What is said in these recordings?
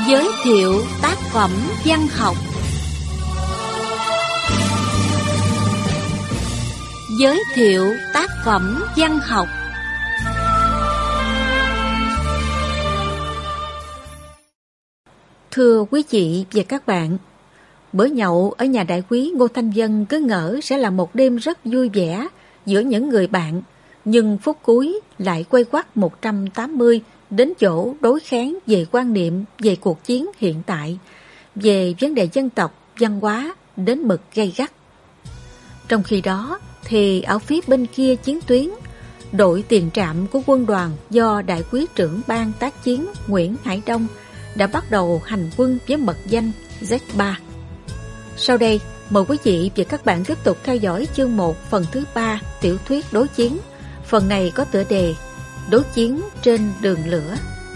Giới thiệu tác phẩm văn học. Giới thiệu tác phẩm văn học. Thưa quý vị và các bạn, bữa nhậu ở nhà đại quý Ngô Thanh Vân cứ ngỡ sẽ là một đêm rất vui vẻ giữa những người bạn, nhưng phút cuối lại quay quắt 180 đến chỗ đối kháng về quan niệm về cuộc chiến hiện tại, về vấn đề dân tộc, văn hóa đến mực gay gắt. Trong khi đó thì ở phía bên kia chiến tuyến, đội tiền trạm của quân đoàn do đại quý trưởng ban tác chiến Nguyễn Hải Đông đã bắt đầu hành quân với mật danh Z3. Sau đây, mời quý vị và các bạn tiếp tục theo dõi chương 1 phần thứ 3 tiểu thuyết đối chiến. Phần này có tựa đề Đối chiến trên đường lửa.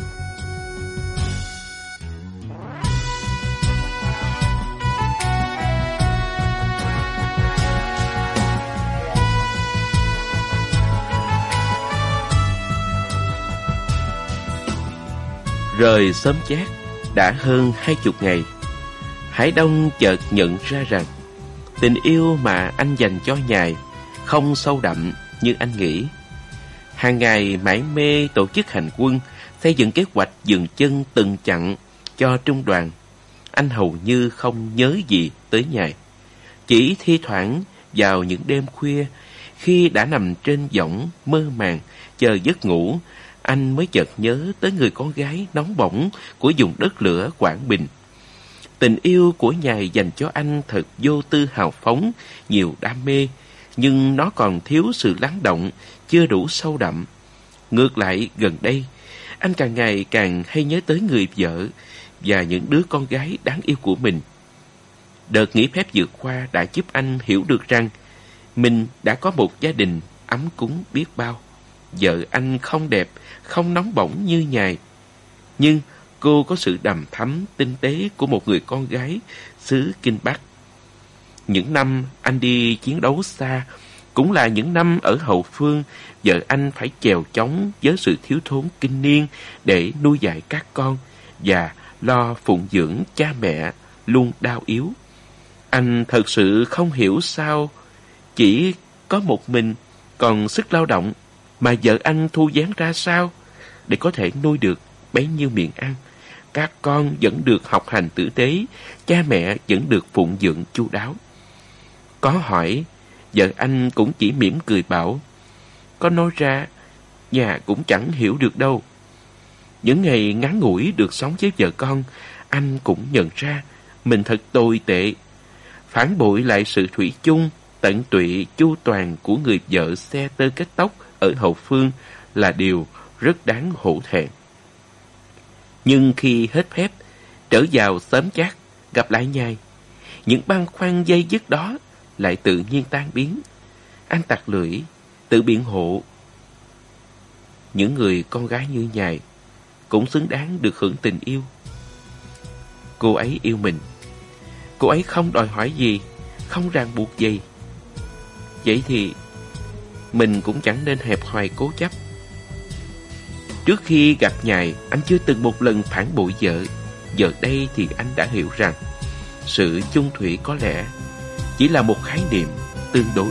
Rời Xóm Chát đã hơn 20 ngày, Hải Đông chợt nhận ra rằng tình yêu mà anh dành cho Nhài không sâu đậm như anh nghĩ. Hàng ngày mải mê tổ chức hành quân, xây dựng kế hoạch dừng chân từng chặng cho trung đoàn, anh hầu như không nhớ gì tới Nhài. Chỉ thi thoảng vào những đêm khuya, khi đã nằm trên võng mơ màng chờ giấc ngủ, anh mới chợt nhớ tới người con gái nóng bỏng của vùng đất lửa Quảng Bình. Tình yêu của Nhài dành cho anh thật vô tư hào phóng, nhiều đam mê, nhưng nó còn thiếu sự lắng động, chưa đủ sâu đậm. Ngược lại, gần đây, anh càng ngày càng hay nhớ tới người vợ và những đứa con gái đáng yêu của mình. Đợt nghỉ phép vừa qua đã giúp anh hiểu được rằng mình đã có một gia đình ấm cúng biết bao. Vợ anh không đẹp, không nóng bỏng như Nhài, nhưng cô có sự đằm thắm, tinh tế của một người con gái xứ Kinh Bắc. Những năm anh đi chiến đấu xa cũng là những năm ở hậu phương, vợ anh phải chèo chống với sự thiếu thốn kinh niên để nuôi dạy các con và lo phụng dưỡng cha mẹ luôn đau yếu. Anh thật sự không hiểu sao chỉ có một mình còn sức lao động mà vợ anh thu vén ra sao để có thể nuôi được bấy nhiêu miệng ăn. Các con vẫn được học hành tử tế, cha mẹ vẫn được phụng dưỡng chu đáo. Có hỏi, vợ anh cũng chỉ mỉm cười bảo, có nói ra, nhà cũng chẳng hiểu được đâu. Những ngày ngắn ngủi được sống với vợ con, anh cũng nhận ra mình thật tồi tệ. Phản bội lại sự thủy chung, tận tụy, chu toàn của người vợ xe tơ kết tóc ở hậu phương là điều rất đáng hổ thẹn. Nhưng khi hết phép, trở vào Xóm Chát, gặp lại Nhài, những băn khoăn dây dứt đó lại tự nhiên tan biến. Anh tặc lưỡi, tự biện hộ. Những người con gái như Nhài cũng xứng đáng được hưởng tình yêu. Cô ấy yêu mình. Cô ấy không đòi hỏi gì, không ràng buộc gì. Vậy thì mình cũng chẳng nên hẹp hòi cố chấp. Trước khi gặp Nhài, anh chưa từng một lần phản bội vợ. Giờ đây thì anh đã hiểu rằng sự chung thủy có lẽ chỉ là một khái niệm tương đối.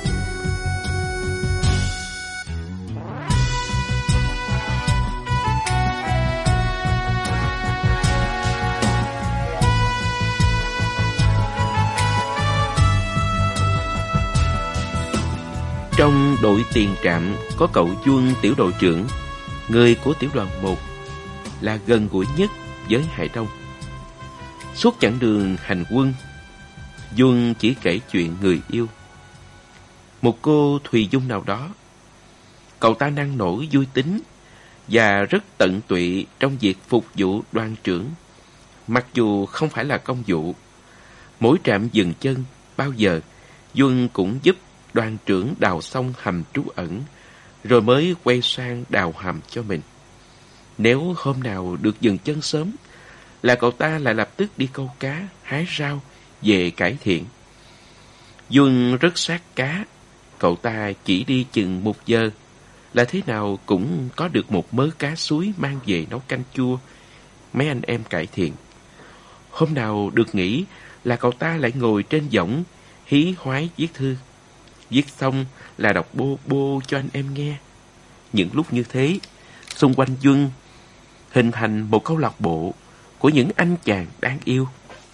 Trong đội tiền trạm có cậu Duân tiểu đội trưởng, người của tiểu đoàn 1, là gần gũi nhất với Hải Đông. Suốt chặng đường hành quân, Duân chỉ kể chuyện người yêu, một cô Thùy Dung nào đó. Cậu ta năng nổ vui tính và rất tận tụy trong việc phục vụ đoàn trưởng. Mặc dù không phải là công vụ, mỗi trạm dừng chân bao giờ Duân cũng giúp đoàn trưởng đào xong hầm trú ẩn, rồi mới quay sang đào hầm cho mình. Nếu hôm nào được dừng chân sớm, là cậu ta lại lập tức đi câu cá, hái rau về cải thiện. Duân rất sát cá, cậu ta chỉ đi chừng 1 giờ là thế nào cũng có được một mớ cá suối mang về nấu canh chua mấy anh em cải thiện. Hôm nào được nghỉ là cậu ta lại ngồi trên võng hí hoái viết thư. Viết xong là đọc bô bô cho anh em nghe. Những lúc như thế, xung quanh Duân hình thành một câu lạc bộ của những anh chàng đáng yêu.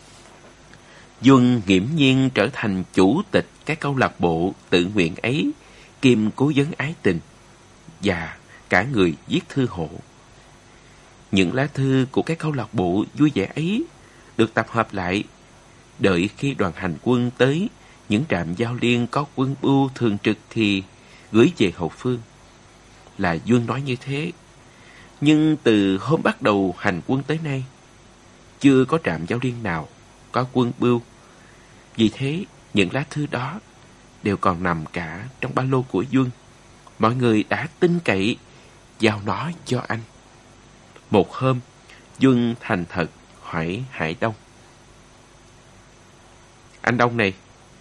Duân nghiễm nhiên trở thành chủ tịch cái câu lạc bộ tự nguyện ấy, kiêm cố vấn ái tình, và cả người viết thư hộ. Những lá thư của cái câu lạc bộ vui vẻ ấy được tập hợp lại, đợi khi đoàn hành quân tới những trạm giao liên có quân bưu thường trực thì gửi về hậu phương. Là Duân nói như thế, nhưng từ hôm bắt đầu hành quân tới nay, chưa có trạm giao liên nào có quân bưu. Vì thế, những lá thư đó đều còn nằm cả trong ba lô của Duân. Mọi người đã tin cậy giao nó cho anh. Một hôm, Duân thành thật hỏi Hải Đông: "Anh Đông này,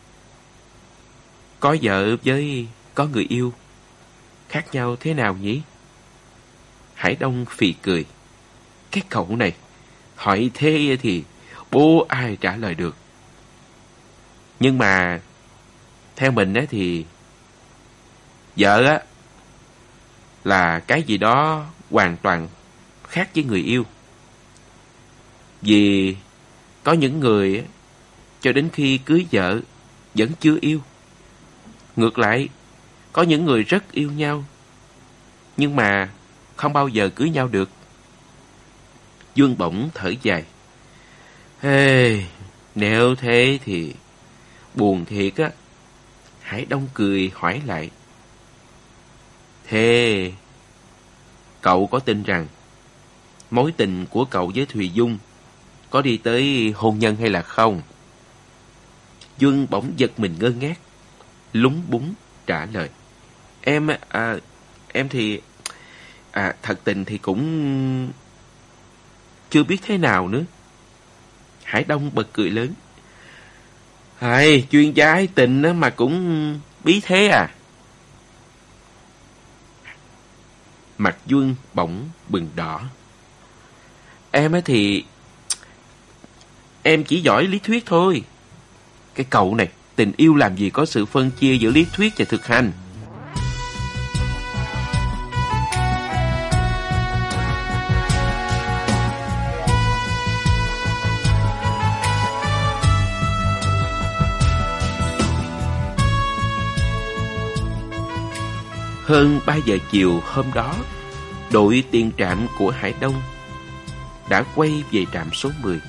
có vợ với có người yêu khác nhau thế nào nhỉ?" Hải Đông phì cười: "Cái cậu này, hỏi thế thì bố ai trả lời được. Nhưng mà theo mình á thì vợ á là cái gì đó hoàn toàn khác với người yêu. Vì có những người cho đến khi cưới vợ vẫn chưa yêu. Ngược lại, có những người rất yêu nhau nhưng mà không bao giờ cưới nhau được." Duân bỗng thở dài: "Hey, nếu thế thì buồn thiệt á." Hải Đông cười hỏi lại: "Thế cậu có tin rằng mối tình của cậu với Thùy Dung có đi tới hôn nhân hay là không?" Duân bỗng giật mình ngơ ngác, lúng búng trả lời: Em thì thật tình thì cũng chưa biết thế nào nữa." Hải Đông bật cười lớn: "Chuyên gia ái tình mà cũng bí thế à?" Mặt Duân bỗng bừng đỏ. Thì em chỉ giỏi lý thuyết thôi. Cái cậu này, tình yêu làm gì có sự phân chia giữa lý thuyết và thực hành." Hơn 3 giờ chiều hôm đó, đội tiền trạm của Hải Đông đã quay về trạm số 10.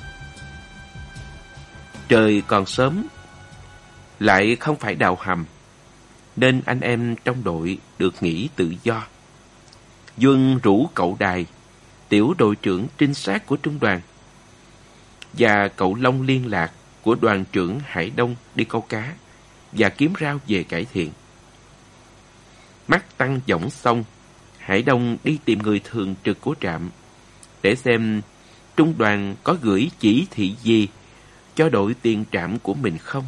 Trời còn sớm, lại không phải đào hầm, nên anh em trong đội được nghỉ tự do. Duân rủ cậu Đài, tiểu đội trưởng trinh sát của trung đoàn, và cậu Long liên lạc của đoàn trưởng Hải Đông đi câu cá và kiếm rau về cải thiện. Mắt tăng võng xong, Hải Đông đi tìm người thường trực của trạm để xem trung đoàn có gửi chỉ thị gì cho đội tiền trạm của mình không.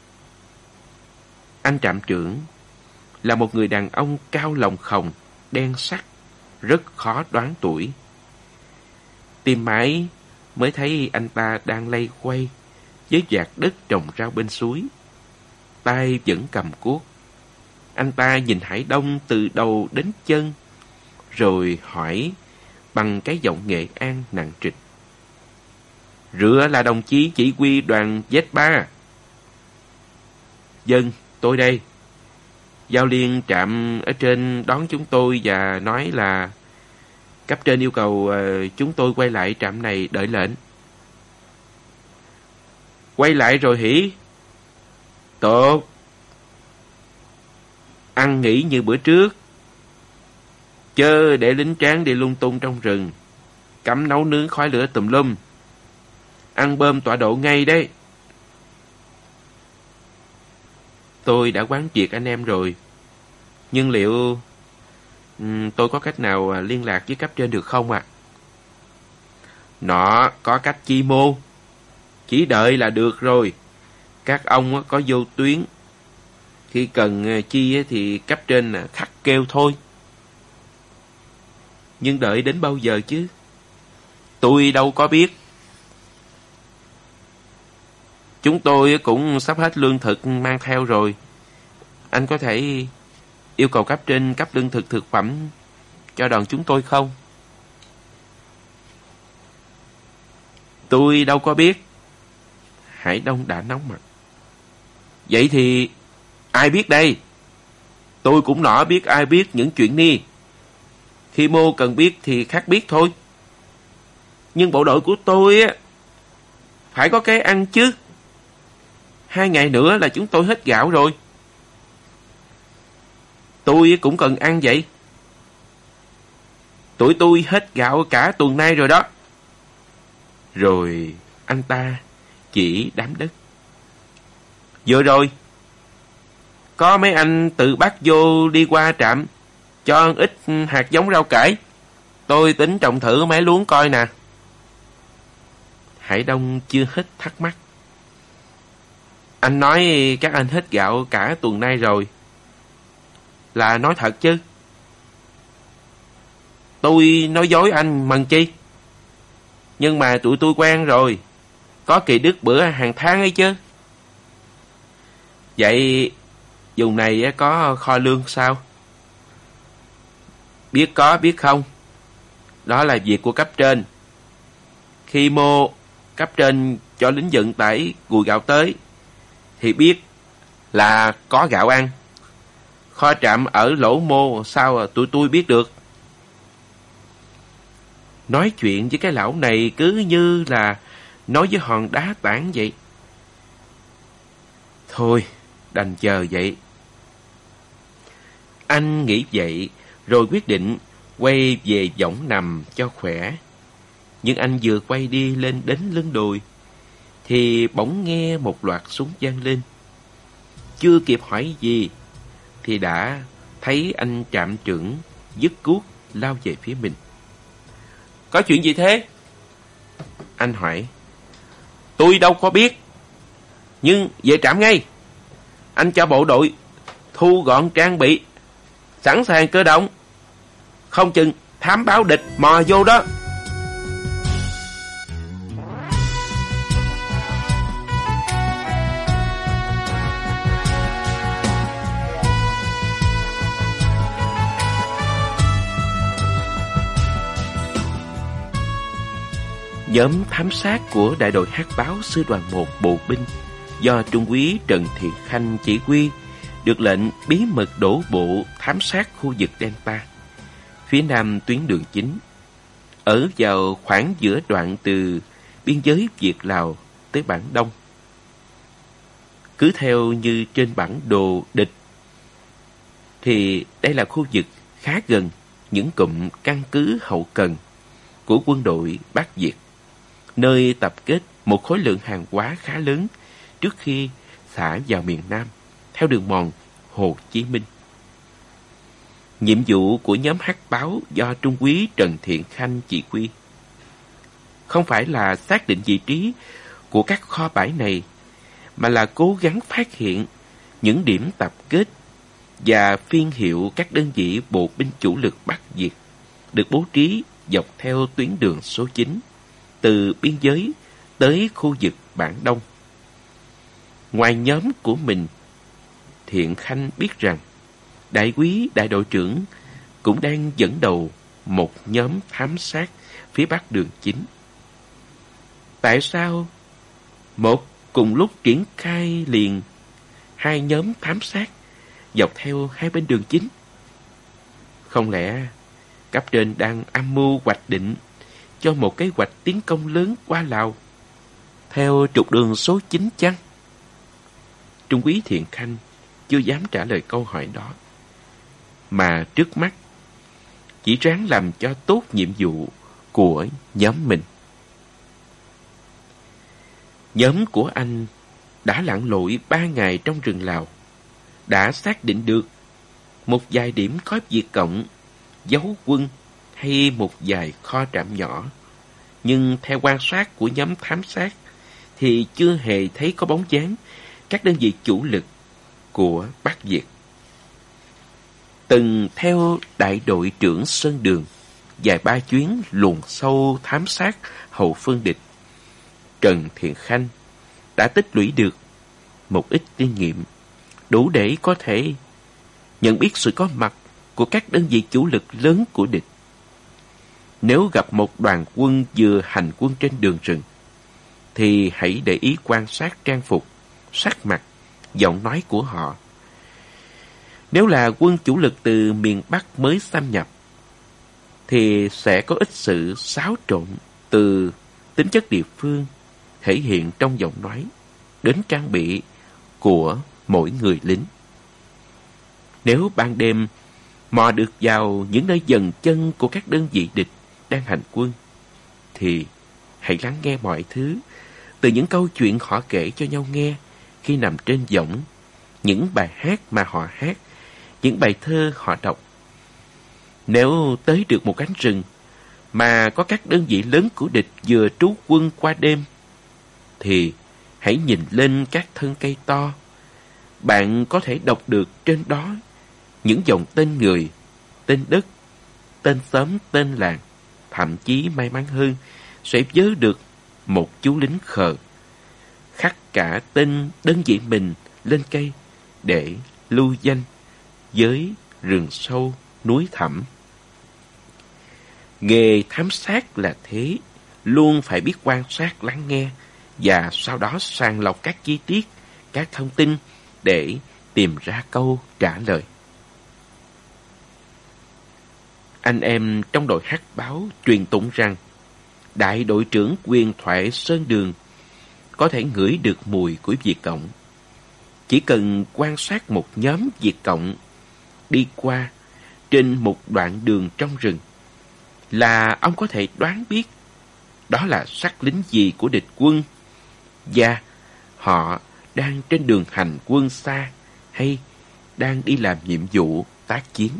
Anh trạm trưởng là một người đàn ông cao lồng khồng, đen sắc, rất khó đoán tuổi. Tìm mãi mới thấy anh ta đang lay quay với vạt đất trồng rau bên suối, tay vẫn cầm cuốc. Anh ta nhìn Hải Đông từ đầu đến chân, rồi hỏi bằng cái giọng Nghệ An nặng trịch: "Rửa là đồng chí chỉ huy đoàn Z3. Dân, tôi đây. Giao liên trạm ở trên đón chúng tôi và nói là cấp trên yêu cầu chúng tôi quay lại trạm này đợi lệnh." "Quay lại rồi hỉ?" "Tốt. Ăn nghỉ như bữa trước, chớ để lính tráng đi lung tung trong rừng, cấm nấu nướng khói lửa tùm lum. Ăn bơm tọa độ ngay đấy." "Tôi đã quán triệt anh em rồi, nhưng liệu tôi có cách nào liên lạc với cấp trên được không ạ?" "Nó có cách chi mô, chỉ đợi là được rồi. Các ông có vô tuyến, khi cần chi thì cấp trên khắc kêu thôi." "Nhưng đợi đến bao giờ chứ?" Tôi đâu có biết. Chúng tôi cũng sắp hết lương thực mang theo rồi. Anh có thể yêu cầu cấp trên cấp lương thực thực phẩm cho đoàn chúng tôi không? Tôi đâu có biết. Hải Đông đã nóng mặt. Vậy thì ai biết đây? Tôi cũng nọ biết ai biết những chuyện ni. Khi Mô cần biết thì khác biết thôi. Nhưng bộ đội của tôi á, phải có cái ăn chứ. 2 ngày nữa là chúng tôi hết gạo rồi. Tôi cũng cần ăn vậy. Tụi tôi hết gạo cả tuần nay rồi đó. Rồi anh ta chỉ đám đất. Vừa rồi, có mấy anh tự bắt vô đi qua trạm cho ít hạt giống rau cải. Tôi tính trồng thử mấy luống coi nè. Hải Đông chưa hết thắc mắc. Anh nói các anh hết gạo cả tuần nay rồi, là nói thật chứ? Tôi nói dối anh mần chi. Nhưng mà tụi tôi quen rồi, có kỳ đứt bữa hàng tháng ấy chứ. Vậy vùng này có kho lương sao? Biết có biết không, đó là việc của cấp trên. Khi Mô cấp trên cho lính vận tải gùi gạo tới thì biết là có gạo ăn. Kho trạm ở lỗ Mô sao tụi tôi biết được? Nói chuyện với cái lão này cứ như là nói với hòn đá tảng vậy. Thôi, đành chờ vậy. Anh nghĩ vậy rồi quyết định quay về võng nằm cho khỏe. Nhưng anh vừa quay đi lên đến lưng đồi thì bỗng nghe một loạt súng vang lên. Chưa kịp hỏi gì thì đã thấy anh trạm trưởng dứt cuốc lao về phía mình. Có chuyện gì thế? Anh hỏi. Tôi đâu có biết. Nhưng về trạm ngay. Anh cho bộ đội thu gọn trang bị, sẵn sàng cơ động. Không chừng thám báo địch mò vô đó. Nhóm thám sát của đại đội hát báo sư đoàn 1 bộ binh do Trung úy Trần Thiện Khanh chỉ huy được lệnh bí mật đổ bộ thám sát khu vực Delta, phía nam tuyến đường chính, ở vào khoảng giữa đoạn từ biên giới Việt-Lào tới Bản Đông. Cứ theo như trên bản đồ địch thì đây là khu vực khá gần những cụm căn cứ hậu cần của quân đội Bắc Việt, nơi tập kết một khối lượng hàng hóa khá lớn trước khi xả vào miền Nam theo đường mòn Hồ Chí Minh. Nhiệm vụ của nhóm hát báo do Trung úy Trần Thiện Khanh chỉ huy không phải là xác định vị trí của các kho bãi này, mà là cố gắng phát hiện những điểm tập kết và phiên hiệu các đơn vị bộ binh chủ lực Bắc Việt được bố trí dọc theo tuyến đường số 9 từ biên giới tới khu vực Bản Đông. Ngoài nhóm của mình, Thiện Khanh biết rằng đại úy đại đội trưởng cũng đang dẫn đầu một nhóm thám sát phía bắc đường chính. Tại sao một cùng lúc triển khai liền 2 nhóm thám sát dọc theo 2 bên đường chính? Không lẽ cấp trên đang âm mưu hoạch định cho một kế hoạch tiến công lớn qua Lào theo trục đường số 9 chăng? Trung úy Thiện Khanh chưa dám trả lời câu hỏi đó, mà trước mắt chỉ ráng làm cho tốt nhiệm vụ của nhóm mình. Nhóm của anh đã lặn lội 3 ngày trong rừng Lào, đã xác định được một vài điểm có Việt Cộng, dấu quân hay một vài kho trạm nhỏ. Nhưng theo quan sát của nhóm thám sát thì chưa hề thấy có bóng dáng các đơn vị chủ lực của Bắc Việt. Từng theo đại đội trưởng Sơn Đường vài ba chuyến luồn sâu thám sát hậu phương địch, Trần Thiện Khanh đã tích lũy được một ít kinh nghiệm đủ để có thể nhận biết sự có mặt của các đơn vị chủ lực lớn của địch. Nếu gặp một đoàn quân vừa hành quân trên đường rừng, thì hãy để ý quan sát trang phục, sắc mặt, giọng nói của họ. Nếu là quân chủ lực từ miền Bắc mới xâm nhập, thì sẽ có ít sự xáo trộn từ tính chất địa phương thể hiện trong giọng nói đến trang bị của mỗi người lính. Nếu ban đêm mò được vào những nơi dần chân của các đơn vị địch đang hành quân, thì hãy lắng nghe mọi thứ, từ những câu chuyện họ kể cho nhau nghe khi nằm trên võng, những bài hát mà họ hát, những bài thơ họ đọc. Nếu tới được một cánh rừng mà có các đơn vị lớn của địch vừa trú quân qua đêm, thì hãy nhìn lên các thân cây to. Bạn có thể đọc được trên đó những dòng tên người, tên đất, tên xóm, tên làng. Thậm chí may mắn hơn, sẽ vớ được một chú lính khờ khắc cả tên đơn vị mình lên cây để lưu danh với rừng sâu, núi thẳm. Nghề thám sát là thế, luôn phải biết quan sát, lắng nghe và sau đó sàng lọc các chi tiết, các thông tin để tìm ra câu trả lời. Anh em trong đội hát báo truyền tụng rằng đại đội trưởng Quyền Thoại Sơn Đường có thể ngửi được mùi của Việt Cộng. Chỉ cần quan sát một nhóm Việt Cộng đi qua trên một đoạn đường trong rừng là ông có thể đoán biết đó là sắc lính gì của địch quân, và họ đang trên đường hành quân xa hay đang đi làm nhiệm vụ tác chiến.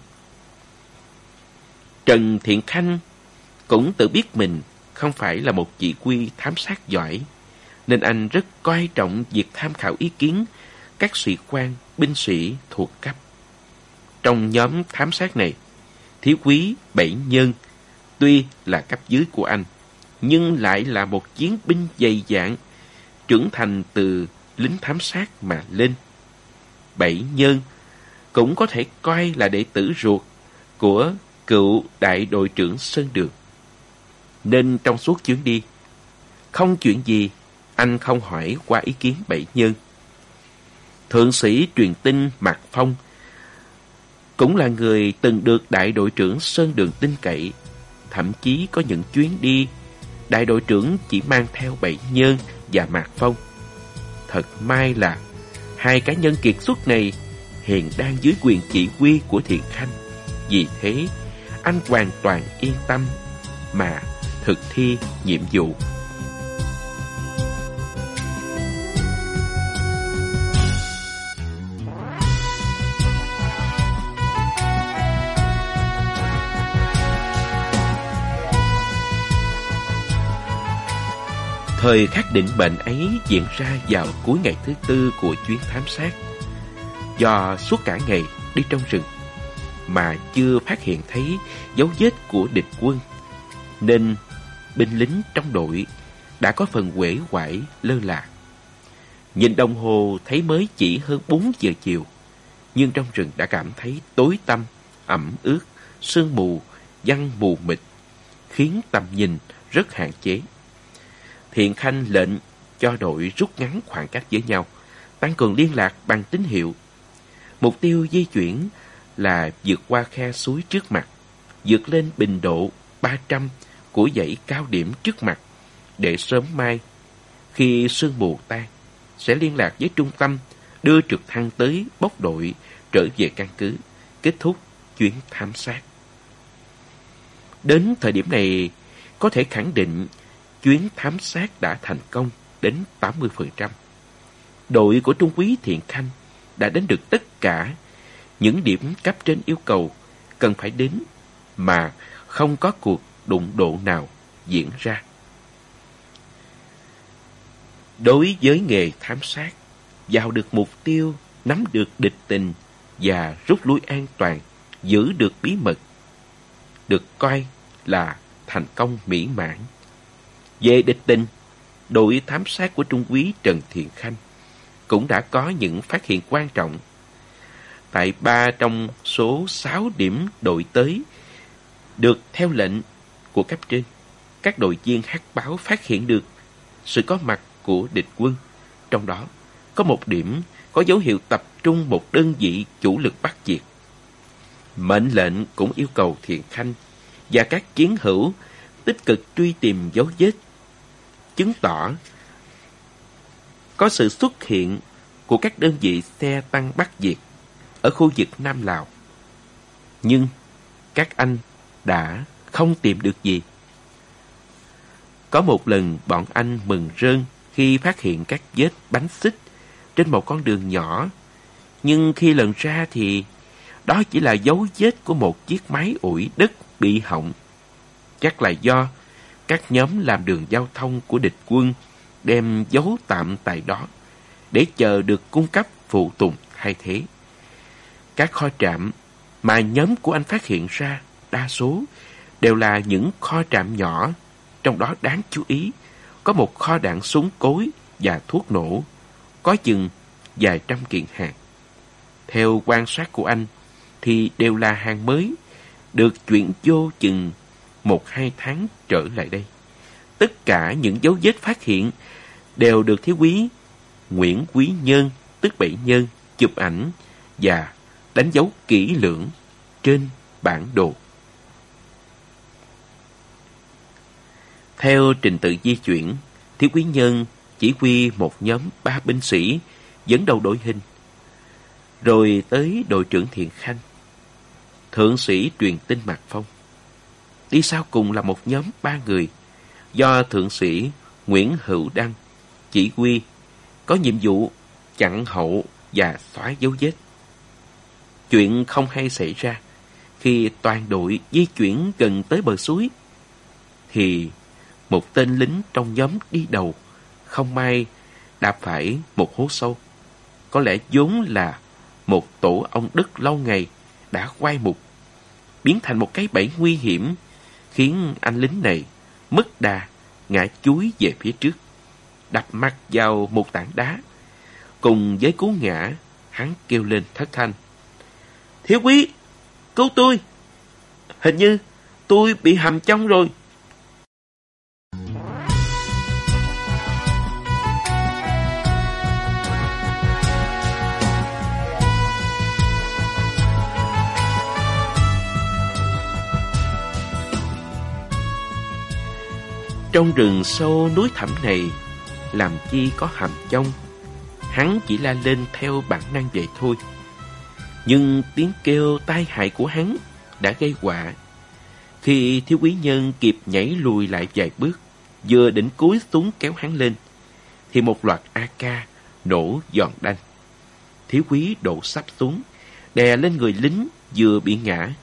Trần Thiện Khanh cũng tự biết mình không phải là một chỉ huy thám sát giỏi, nên anh rất coi trọng việc tham khảo ý kiến các sĩ quan, binh sĩ thuộc cấp. Trong nhóm thám sát này, thiếu úy Bảy Nhân tuy là cấp dưới của anh, nhưng lại là một chiến binh dày dạn, trưởng thành từ lính thám sát mà lên. Bảy Nhân cũng có thể coi là đệ tử ruột của cựu đại đội trưởng Sơn Đường. Nên trong suốt chuyến đi, không chuyện gì anh không hỏi qua ý kiến Bảy Nhân. Thượng sĩ truyền tin Mạc Phong cũng là người từng được đại đội trưởng Sơn Đường tin cậy. Thậm chí có những chuyến đi, đại đội trưởng chỉ mang theo Bảy Nhân và Mạc Phong. Thật may là hai cá nhân kiệt xuất này hiện đang dưới quyền chỉ huy của Thiện Khanh. Vì thế, anh hoàn toàn yên tâm mà thực thi nhiệm vụ. Thời khắc định mệnh ấy diễn ra vào cuối ngày thứ tư của chuyến thám sát. Do suốt cả ngày đi trong rừng mà chưa phát hiện thấy dấu vết của địch quân, nên binh lính trong đội đã có phần uể oải lơ là. Nhìn đồng hồ thấy mới chỉ hơn 4 giờ chiều, nhưng trong rừng đã cảm thấy tối tăm, ẩm ướt, sương mù, giăng mù mịt, khiến tầm nhìn rất hạn chế. Thiện Khanh lệnh cho đội rút ngắn khoảng cách với nhau, tăng cường liên lạc bằng tín hiệu. Mục tiêu di chuyển là vượt qua khe suối trước mặt, vượt lên bình độ 300 của dãy cao điểm trước mặt, để sớm mai, khi sương mù tan, sẽ liên lạc với trung tâm, đưa trực thăng tới bốc đội trở về căn cứ, kết thúc chuyến thám sát. Đến thời điểm này, có thể khẳng định chuyến thám sát đã thành công đến 80%. Đội của Trung úy Thiện Khanh đã đến được tất cả những điểm cấp trên yêu cầu cần phải đến, mà không có cuộc đụng độ nào diễn ra. Đối với nghề thám sát, vào được mục tiêu, nắm được địch tình và rút lui an toàn, giữ được bí mật, được coi là thành công mỹ mãn. Về địch tình, đội thám sát của Trung úy Trần Thiện Khanh cũng đã có những phát hiện quan trọng. Tại 3 trong số 6 điểm đội tới được theo lệnh của cấp trên, các đội viên hắc báo phát hiện được sự có mặt của địch quân. Trong đó có một điểm có dấu hiệu tập trung một đơn vị chủ lực bắt diệt. Mệnh lệnh cũng yêu cầu Thiện Khanh và các chiến hữu tích cực truy tìm dấu vết, chứng tỏ có sự xuất hiện của các đơn vị xe tăng bắt diệt ở khu vực Nam Lào. Nhưng các anh đã không tìm được gì. Có một lần bọn anh mừng rơn khi phát hiện các vết bánh xích trên một con đường nhỏ, nhưng khi lần ra thì đó chỉ là dấu vết của một chiếc máy ủi đất bị hỏng. Chắc là do các nhóm làm đường giao thông của địch quân đem giấu tạm tại đó để chờ được cung cấp phụ tùng thay thế. Các kho trạm mà nhóm của anh phát hiện ra đa số đều là những kho trạm nhỏ, trong đó đáng chú ý có một kho đạn súng cối và thuốc nổ, có chừng vài trăm kiện hàng. Theo quan sát của anh thì đều là hàng mới, được chuyển vô chừng 1-2 tháng trở lại đây. Tất cả những dấu vết phát hiện đều được thiếu úy Nguyễn Quý Nhân, tức Bảy Nhân, chụp ảnh và đánh dấu kỹ lưỡng trên bản đồ. Theo trình tự di chuyển, thiếu úy Nhân chỉ huy một nhóm 3 binh sĩ dẫn đầu đội hình, rồi tới đội trưởng Thiện Khanh, thượng sĩ truyền tin Mạc Phong. Đi sau cùng là một nhóm 3 người do thượng sĩ Nguyễn Hữu Đăng chỉ huy, có nhiệm vụ chặn hậu và xóa dấu vết. Chuyện không hay xảy ra khi toàn đội di chuyển gần tới bờ suối, thì một tên lính trong nhóm đi đầu không may đạp phải một hố sâu. Có lẽ vốn là một tổ ong đất lâu ngày đã quay mục, biến thành một cái bẫy nguy hiểm, khiến anh lính này mất đà ngã chúi về phía trước, đập mặt vào một tảng đá. Cùng với cú ngã, hắn kêu lên thất thanh: "Thiếu úy, cứu tôi! Hình như tôi bị hầm trong rồi." Trong rừng sâu núi thẳm này, làm chi có hầm trong. Hắn chỉ la lên theo bản năng vậy thôi. Nhưng tiếng kêu tai hại của hắn đã gây họa. Khi thiếu úy Nhân kịp nhảy lùi lại vài bước, vừa định cúi xuống kéo hắn lên, thì một loạt AK nổ giòn đanh. Thiếu úy đổ sắp xuống, đè lên người lính vừa bị ngã.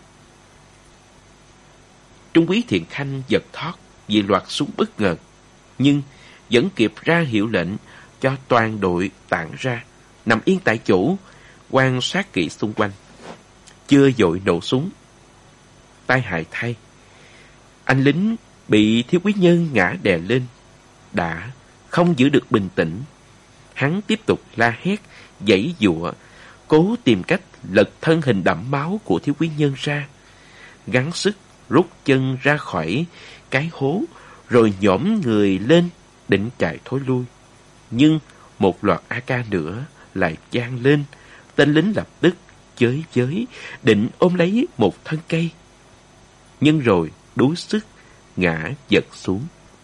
Trung úy Thiện Khanh giật thót vì loạt súng bất ngờ, nhưng vẫn kịp ra hiệu lệnh cho toàn đội tản ra, nằm yên tại chỗ, quan sát kỹ xung quanh. Chưa vội nổ súng. Tai hại thay, anh lính bị thiếu úy Nhân ngã đè lên đã không giữ được bình tĩnh. Hắn tiếp tục la hét, giãy giụa, cố tìm cách lật thân hình đẫm máu của thiếu úy Nhân ra, gắng sức rút chân ra khỏi cái hố, rồi nhổm người lên định chạy thối lui. Nhưng một loạt AK nữa lại vang lên. Tên lính lập tức chới với, định ôm lấy một thân cây, nhưng rồi đuối sức ngã giật xuống.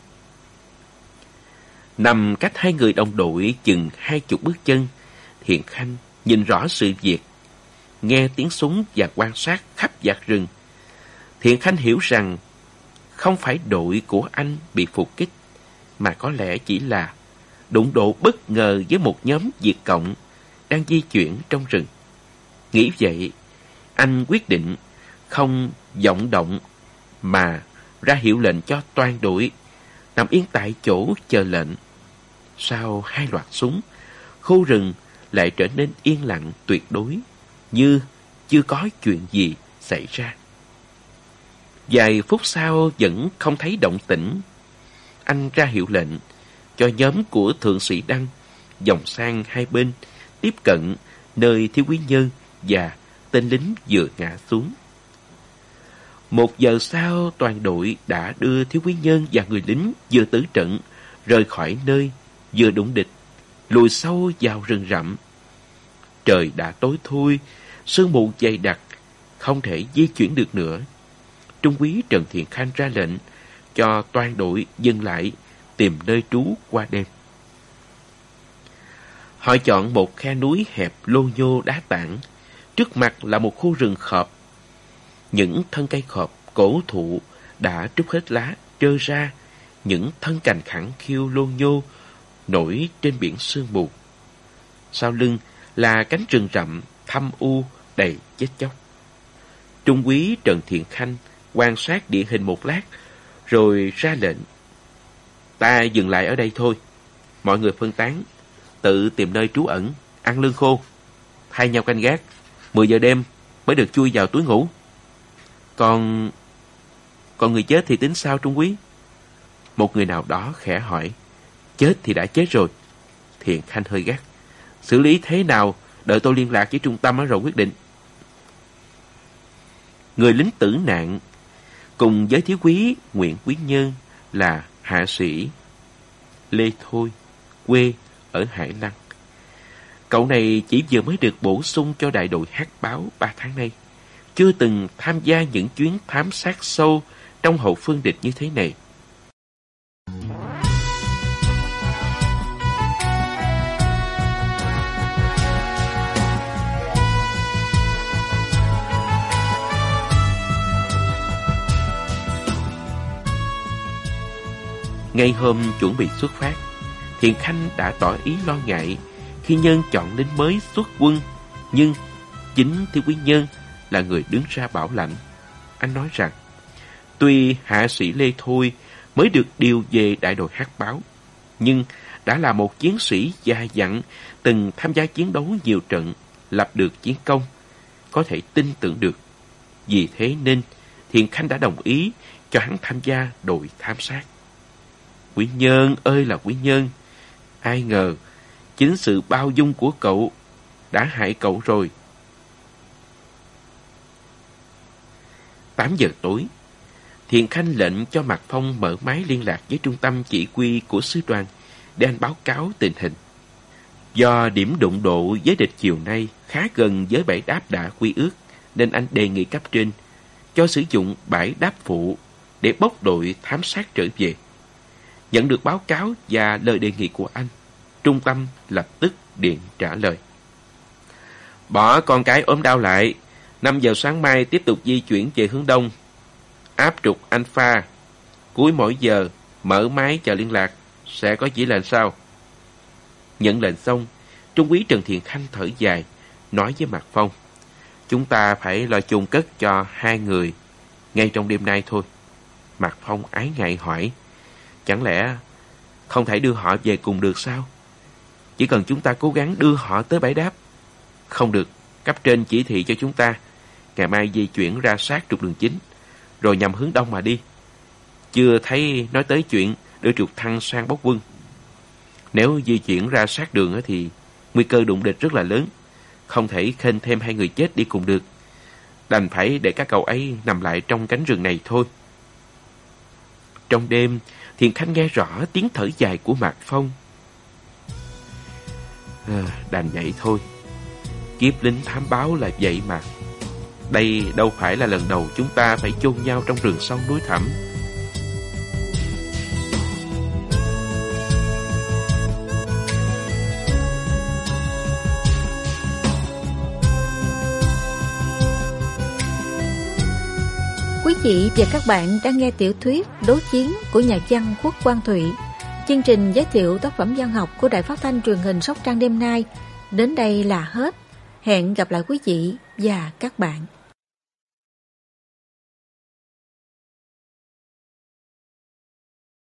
Nằm cách hai người đồng đội chừng 20 bước chân, Thiện Khanh nhìn rõ sự việc, nghe tiếng súng và quan sát khắp vạt rừng. Thiện Khanh hiểu rằng không phải đội của anh bị phục kích, mà có lẽ chỉ là đụng độ bất ngờ với một nhóm Việt Cộng đang di chuyển trong rừng. Nghĩ vậy, anh quyết định không vọng động mà ra hiệu lệnh cho toàn đội nằm yên tại chỗ chờ lệnh. Sau 2 loạt súng, khu rừng lại trở nên yên lặng tuyệt đối, như chưa có chuyện gì xảy ra. Vài phút sau vẫn không thấy động tĩnh. Anh ra hiệu lệnh cho nhóm của thượng sĩ Đăng vòng sang hai bên, tiếp cận nơi Thiếu Quý Nhân và tên lính vừa ngã xuống. 1 giờ sau, toàn đội đã đưa Thiếu Quý Nhân và người lính vừa tử trận rời khỏi nơi vừa đụng địch, lùi sâu vào rừng rậm. Trời đã tối thui, sương mù dày đặc, không thể di chuyển được nữa. Trung úy Trần Thiện Khanh ra lệnh cho toàn đội dừng lại tìm nơi trú qua đêm. Họ chọn một khe núi hẹp lô nhô đá tảng, trước mặt là một khu rừng khọp. Những thân cây khọp cổ thụ đã trút hết lá, trơ ra những thân cành khẳng khiu lô nhô nổi trên biển sương mù. Sau lưng là cánh rừng rậm thâm u đầy chết chóc. Trung úy Trần Thiện Khanh quan sát địa hình một lát rồi ra lệnh: ta dừng lại ở đây thôi, mọi người phân tán, tự tìm nơi trú ẩn, ăn lương khô, thay nhau canh gác. 10 giờ đêm mới được chui vào túi ngủ. Còn người chết thì tính sao Trung úy? Một người nào đó khẽ hỏi. Chết thì đã chết rồi. Thiện Khanh hơi gắt. Xử lý thế nào đợi tôi liên lạc với trung tâm rồi quyết định. Người lính tử nạn cùng với thiếu úy Nguyễn Quý Nhân là hạ sĩ Lê Thôi, quê ở Hải Lăng. Cậu này chỉ vừa mới được bổ sung cho đại đội hát báo 3 tháng nay, chưa từng tham gia những chuyến thám sát sâu trong hậu phương địch như thế này. Ngay hôm chuẩn bị xuất phát, Thiện Khanh đã tỏ ý lo ngại khi Nhân chọn lính mới xuất quân, nhưng chính thiếu úy Nhân là người đứng ra bảo lãnh. Anh nói rằng, tuy hạ sĩ Lê Thôi mới được điều về đại đội hát báo, nhưng đã là một chiến sĩ già dặn, từng tham gia chiến đấu nhiều trận, lập được chiến công, có thể tin tưởng được. Vì thế nên Thiện Khanh đã đồng ý cho hắn tham gia đội thám sát. Quý Nhân ơi là Quý Nhân, ai ngờ chính sự bao dung của cậu đã hại cậu rồi. 8 giờ tối, Thiện Khanh lệnh cho Mạc Phong mở máy liên lạc với trung tâm chỉ huy của sư đoàn để anh báo cáo tình hình. Do điểm đụng độ với địch chiều nay khá gần với bãi đáp đã quy ước, nên anh đề nghị cấp trên cho sử dụng bãi đáp phụ để bốc đội thám sát trở về. Nhận được báo cáo và lời đề nghị của anh, trung tâm lập tức điện trả lời: bỏ con cái ốm đau lại, 5 giờ sáng mai tiếp tục di chuyển về hướng đông, áp trục Alpha, cuối mỗi giờ mở máy chờ liên lạc, sẽ có chỉ lệnh sau. Nhận lệnh xong, trung úy Trần Thiện Khanh thở dài, nói với Mạc Phong: chúng ta phải lo chôn cất cho 2 người ngay trong đêm nay thôi. Mạc Phong ái ngại hỏi: chẳng lẽ không thể đưa họ về cùng được sao? Chỉ cần chúng ta cố gắng đưa họ tới bãi đáp. Không được, cấp trên chỉ thị cho chúng ta ngày mai di chuyển ra sát trục đường chính, rồi nhằm hướng đông mà đi. Chưa thấy nói tới chuyện đưa trực thăng sang bốc quân. Nếu di chuyển ra sát đường thì nguy cơ đụng địch rất là lớn, không thể khênh thêm 2 người chết đi cùng được. Đành phải để các cậu ấy nằm lại trong cánh rừng này thôi. Trong đêm, Thiện Khanh nghe rõ tiếng thở dài của Mạc Phong. Đành vậy thôi. Kiếp lính thám báo là vậy mà. Đây đâu phải là lần đầu chúng ta phải chôn nhau trong rừng sâu núi thẳm. Quý vị và các bạn đang nghe tiểu thuyết Đấu Chiến của nhà văn Khuất Quang Thụy. Chương trình giới thiệu tác phẩm văn học của Đài Phát thanh Truyền hình Sóc Trăng đêm nay đến đây là hết. Hẹn gặp lại quý vị và các bạn.